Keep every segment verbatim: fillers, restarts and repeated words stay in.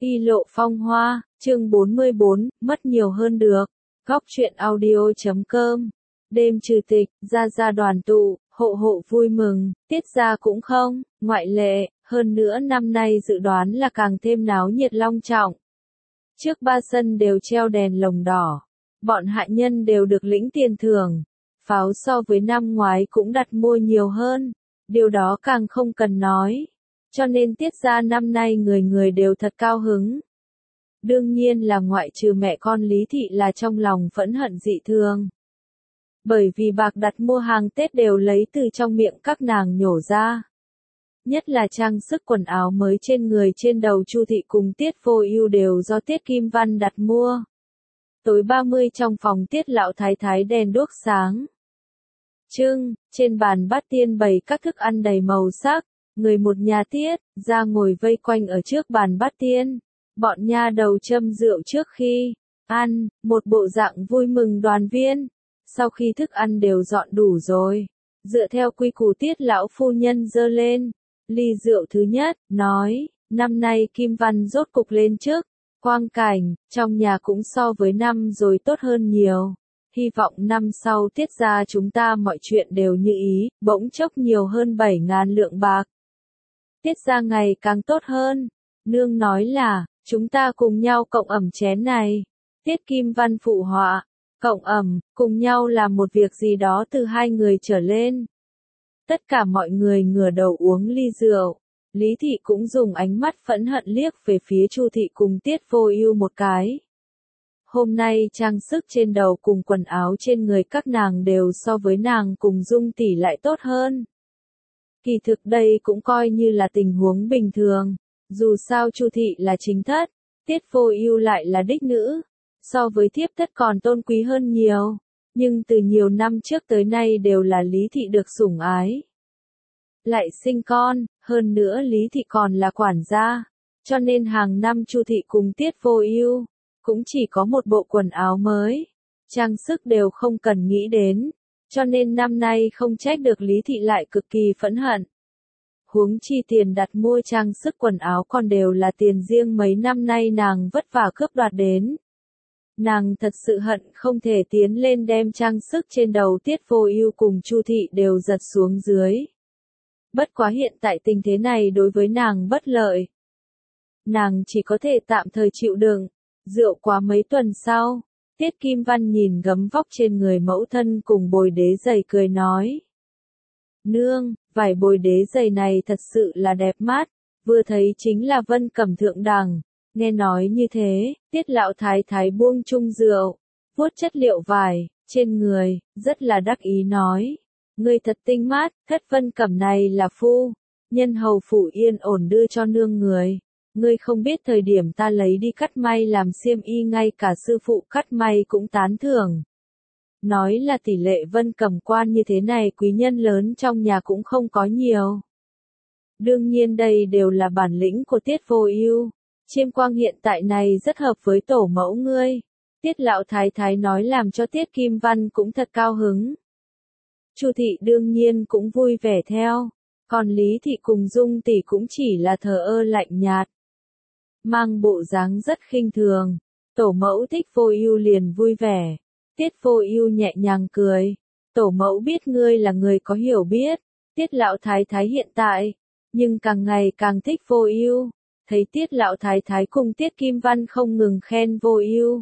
Y lộ phong hoa, chương bốn mươi bốn, mất nhiều hơn được. Góc truyện audio.com. Đêm trừ tịch, gia gia đoàn tụ, hộ hộ vui mừng, Tiết gia cũng không, ngoại lệ, hơn nữa năm nay dự đoán là càng thêm náo nhiệt long trọng. Trước ba sân đều treo đèn lồng đỏ, bọn hạ nhân đều được lĩnh tiền thưởng, pháo so với năm ngoái cũng đặt mua nhiều hơn, điều đó càng không cần nói. Cho nên Tiết gia năm nay người người đều thật cao hứng. Đương nhiên là ngoại trừ mẹ con Lý Thị là trong lòng phẫn hận dị thường. Bởi vì bạc đặt mua hàng Tết đều lấy từ trong miệng các nàng nhổ ra. Nhất là trang sức quần áo mới trên người trên đầu Chu Thị cùng Tiết Vô Ưu đều do Tiết Kim Văn đặt mua. Tối ba mươi trong phòng Tiết lão thái thái đèn đuốc sáng trưng, trên bàn bát tiên bày các thức ăn đầy màu sắc. Người một nhà Tiết ra ngồi vây quanh ở trước bàn bát tiên, bọn nha đầu châm rượu trước khi ăn, một bộ dạng vui mừng đoàn viên. Sau khi thức ăn đều dọn đủ rồi, dựa theo quy củ Tiết lão phu nhân giơ lên ly rượu thứ nhất, nói, năm nay Kim Văn rốt cục lên chức, quang cảnh trong nhà cũng so với năm rồi tốt hơn nhiều. Hy vọng năm sau Tiết gia chúng ta mọi chuyện đều như ý, bỗng chốc nhiều hơn bảy ngàn lượng bạc. Tiết gia ngày càng tốt hơn. Nương nói là, chúng ta cùng nhau cộng ẩm chén này. Tiết Kim Văn phụ họa, cộng ẩm, cùng nhau làm một việc gì đó từ hai người trở lên. Tất cả mọi người ngửa đầu uống ly rượu. Lý Thị cũng dùng ánh mắt phẫn hận liếc về phía Chu Thị cùng Tiết Vô Ưu một cái. Hôm nay trang sức trên đầu cùng quần áo trên người các nàng đều so với nàng cùng Dung tỷ lại tốt hơn. Kỳ thực đây cũng coi như là tình huống bình thường, dù sao Chu Thị là chính thất, Tiết Vô Ưu lại là đích nữ, so với thiếp thất còn tôn quý hơn nhiều, nhưng từ nhiều năm trước tới nay đều là Lý Thị được sủng ái. Lại sinh con, hơn nữa Lý Thị còn là quản gia, cho nên hàng năm Chu Thị cùng Tiết Vô Ưu cũng chỉ có một bộ quần áo mới, trang sức đều không cần nghĩ đến. Cho nên năm nay không trách được Lý Thị lại cực kỳ phẫn hận. Huống chi tiền đặt mua trang sức quần áo còn đều là tiền riêng mấy năm nay nàng vất vả cướp đoạt đến. Nàng thật sự hận không thể tiến lên đem trang sức trên đầu Tiết Vô Ưu cùng Chu Thị đều giật xuống dưới. Bất quá hiện tại tình thế này đối với nàng bất lợi. Nàng chỉ có thể tạm thời chịu đựng, rượu quá mấy tuần sau. Tiết Kim Văn nhìn gấm vóc trên người mẫu thân cùng bồi đế giày cười nói. Nương, vải bồi đế giày này thật sự là đẹp mắt, vừa thấy chính là Vân Cẩm thượng đẳng. Nghe nói như thế, Tiết lão thái thái buông chung rượu, vuốt chất liệu vải, trên người, rất là đắc ý nói. Ngươi thật tinh mắt, thất Vân Cẩm này là phu, nhân hầu phủ yên ổn đưa cho nương người. Ngươi không biết thời điểm ta lấy đi cắt may làm xiêm y ngay cả sư phụ cắt may cũng tán thưởng. Nói là tỷ lệ Vân Cẩm quan như thế này quý nhân lớn trong nhà cũng không có nhiều. Đương nhiên đây đều là bản lĩnh của Tiết Vô Ưu. Chiêm quang hiện tại này rất hợp với tổ mẫu ngươi. Tiết lão thái thái nói làm cho Tiết Kim Văn cũng thật cao hứng. Chu Thị đương nhiên cũng vui vẻ theo. Còn Lý Thị cùng Dung tỷ cũng chỉ là thờ ơ lạnh nhạt. Mang bộ dáng rất khinh thường, tổ mẫu thích Vô Ưu liền vui vẻ. Tiết Vô Ưu nhẹ nhàng cười, tổ mẫu biết ngươi là người có hiểu biết. Tiết lão thái thái hiện tại, nhưng càng ngày càng thích Vô Ưu. Thấy Tiết lão thái thái cùng Tiết Kim Văn không ngừng khen Vô Ưu.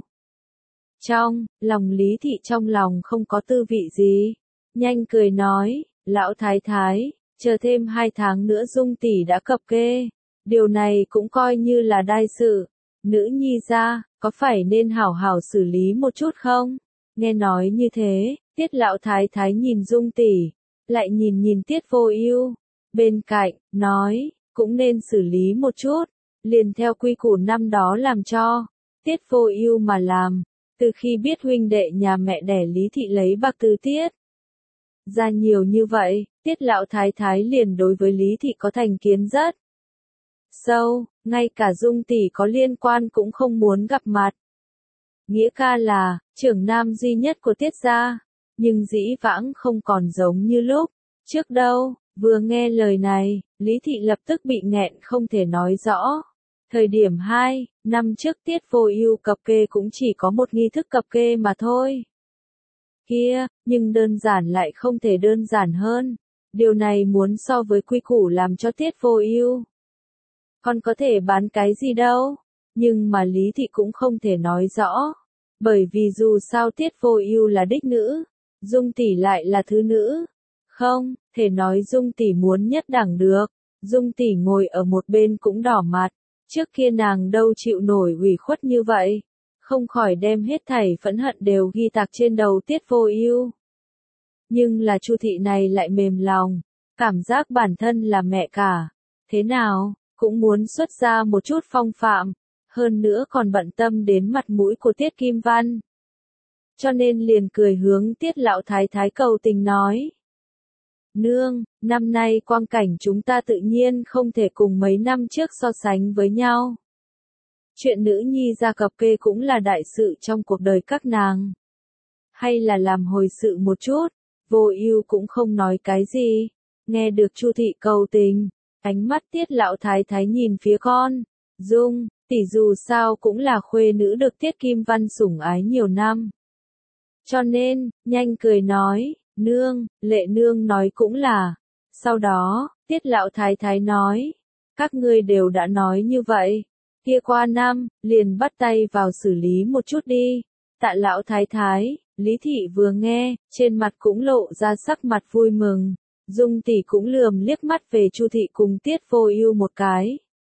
Trong lòng Lý Thị trong lòng không có tư vị gì, nhanh cười nói, lão thái thái, chờ thêm hai tháng nữa Dung tỷ đã cập kê. Điều này cũng coi như là đại sự. Nữ nhi gia, có phải nên hảo hảo xử lý một chút không? Nghe nói như thế, Tiết lão thái thái nhìn Dung tỷ, lại nhìn nhìn Tiết Vô Ưu, bên cạnh, nói, cũng nên xử lý một chút, liền theo quy củ năm đó làm cho. Tiết Vô Ưu mà làm, từ khi biết huynh đệ nhà mẹ đẻ Lý Thị lấy bạc từ Tiết ra nhiều như vậy, Tiết lão thái thái liền đối với Lý Thị có thành kiến rất sâu, ngay cả Dung tỷ có liên quan cũng không muốn gặp mặt. Nghĩa ca là trưởng nam duy nhất của Tiết gia, nhưng dĩ vãng không còn giống như lúc trước đâu. Vừa nghe lời này, Lý Thị lập tức bị nghẹn không thể nói rõ. Thời điểm hai, năm trước Tiết Vô Ưu cập kê cũng chỉ có một nghi thức cập kê mà thôi. Kia, nhưng đơn giản lại không thể đơn giản hơn. Điều này muốn so với quy củ làm cho Tiết Vô Ưu. Còn có thể bán cái gì đâu, nhưng mà Lý Thị cũng không thể nói rõ. Bởi vì dù sao Tiết Vô Ưu là đích nữ, Dung tỷ lại là thứ nữ. Không, thể nói Dung tỷ muốn nhất đẳng được. Dung tỷ ngồi ở một bên cũng đỏ mặt. Trước kia nàng đâu chịu nổi ủy khuất như vậy, không khỏi đem hết thảy phẫn hận đều ghi tạc trên đầu Tiết Vô Ưu. Nhưng là Chu thị này lại mềm lòng, cảm giác bản thân là mẹ cả, thế nào cũng muốn xuất ra một chút phong phạm, hơn nữa còn bận tâm đến mặt mũi của Tiết Kim Văn. Cho nên liền cười hướng Tiết lão thái thái cầu tình nói: "Nương, năm nay quang cảnh chúng ta tự nhiên không thể cùng mấy năm trước so sánh với nhau. Chuyện nữ nhi ra cập kê cũng là đại sự trong cuộc đời các nàng. Hay là làm hồi sự một chút." Vô Ưu cũng không nói cái gì, nghe được Chu thị cầu tình, ánh mắt Tiết lão thái thái nhìn phía con, "Dung, tỷ dù sao cũng là khuê nữ được Tiết Kim Văn sủng ái nhiều năm. Cho nên, nhanh cười nói, nương, Lệ nương nói cũng là." Sau đó, Tiết lão thái thái nói, "Các ngươi đều đã nói như vậy, kia qua năm, liền bắt tay vào xử lý một chút đi." Tạ lão thái thái, Lý thị vừa nghe, trên mặt cũng lộ ra sắc mặt vui mừng. Dung tỷ cũng lườm liếc mắt về Chu thị cùng Tiết Vô Ưu một cái.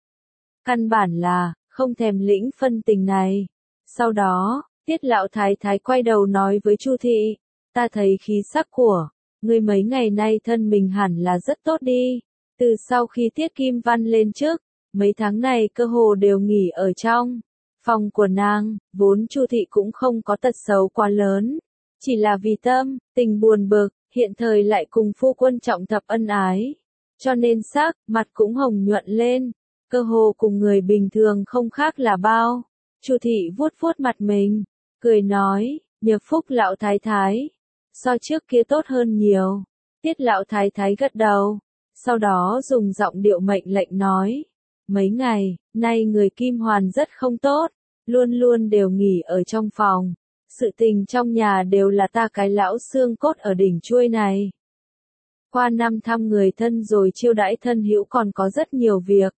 Căn bản là không thèm lĩnh phân tình này. Sau đó, Tiết lão thái thái quay đầu nói với Chu thị, "Ta thấy khí sắc của ngươi mấy ngày nay thân mình hẳn là rất tốt đi. Từ sau khi Tiết Kim Văn lên chức, mấy tháng này cơ hồ đều nghỉ ở trong phòng của nàng." Vốn Chu thị cũng không có tật xấu quá lớn, chỉ là vì tâm tình buồn bực, hiện thời lại cùng phu quân trọng thập ân ái, cho nên sắc mặt cũng hồng nhuận lên, cơ hồ cùng người bình thường không khác là bao. Chu thị vuốt vuốt mặt mình, cười nói, "Nhờ phúc lão thái thái, so trước kia tốt hơn nhiều." Tiết lão thái thái gật đầu, sau đó dùng giọng điệu mệnh lệnh nói, "Mấy ngày nay người Kim Hoàn rất không tốt, luôn luôn đều nghỉ ở trong phòng. Sự tình trong nhà đều là ta cái lão xương cốt ở đỉnh chuôi này. Qua năm thăm người thân rồi chiêu đãi thân hữu còn có rất nhiều việc.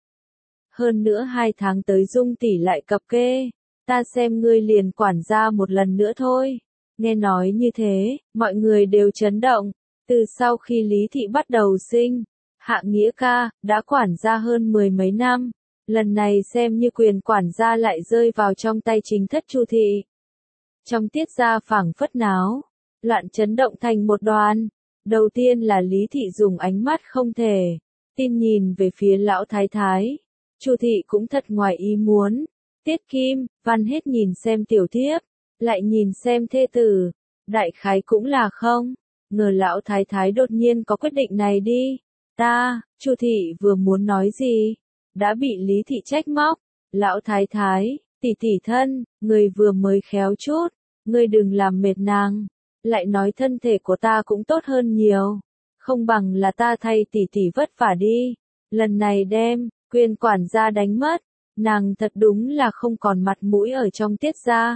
Hơn nữa hai tháng tới Dung tỷ lại cập kê, ta xem ngươi liền quản gia một lần nữa thôi." Nghe nói như thế, mọi người đều chấn động. Từ sau khi Lý thị bắt đầu sinh Hạ Nghĩa ca, đã quản gia hơn mười mấy năm. Lần này xem như quyền quản gia lại rơi vào trong tay chính thất Chu thị. Trong Tiết gia phảng phất náo loạn chấn động thành một đoàn. Đầu tiên là Lý thị dùng ánh mắt không thể tin nhìn về phía lão thái thái. Chu thị cũng thật ngoài ý muốn. Tiết Kim Văn hết nhìn xem tiểu thiếp, lại nhìn xem thê tử, đại khái cũng là không ngờ lão thái thái đột nhiên có quyết định này đi. Ta, Chu thị vừa muốn nói gì, đã bị Lý thị trách móc. "Lão thái thái, tỷ tỷ thân, người vừa mới khéo chút, ngươi đừng làm mệt nàng." Lại nói thân thể của ta cũng tốt hơn nhiều, không bằng là ta thay tỷ tỷ vất vả đi. Lần này đem quyền quản gia đánh mất, nàng thật đúng là không còn mặt mũi ở trong Tiết gia.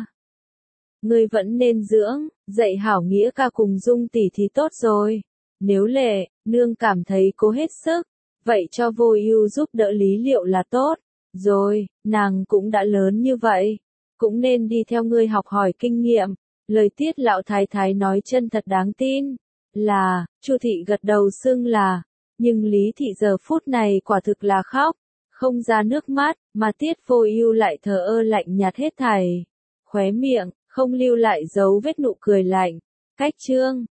Ngươi vẫn nên dưỡng, dạy hảo Nghĩa ca cùng Dung tỷ thì tốt rồi. Nếu Lệ nương cảm thấy cố hết sức, vậy cho Vô Ưu giúp đỡ lý liệu là tốt. Rồi, nàng cũng đã lớn như vậy, cũng nên đi theo ngươi học hỏi kinh nghiệm. Lời Tiết lão thái thái nói chân thật đáng tin. Là, Chu thị gật đầu xưng là, nhưng Lý thị giờ phút này quả thực là khóc không ra nước mắt, mà Tiết Vô Ưu lại thờ ơ lạnh nhạt hết thảy, khóe miệng không lưu lại dấu vết nụ cười lạnh. Cách chương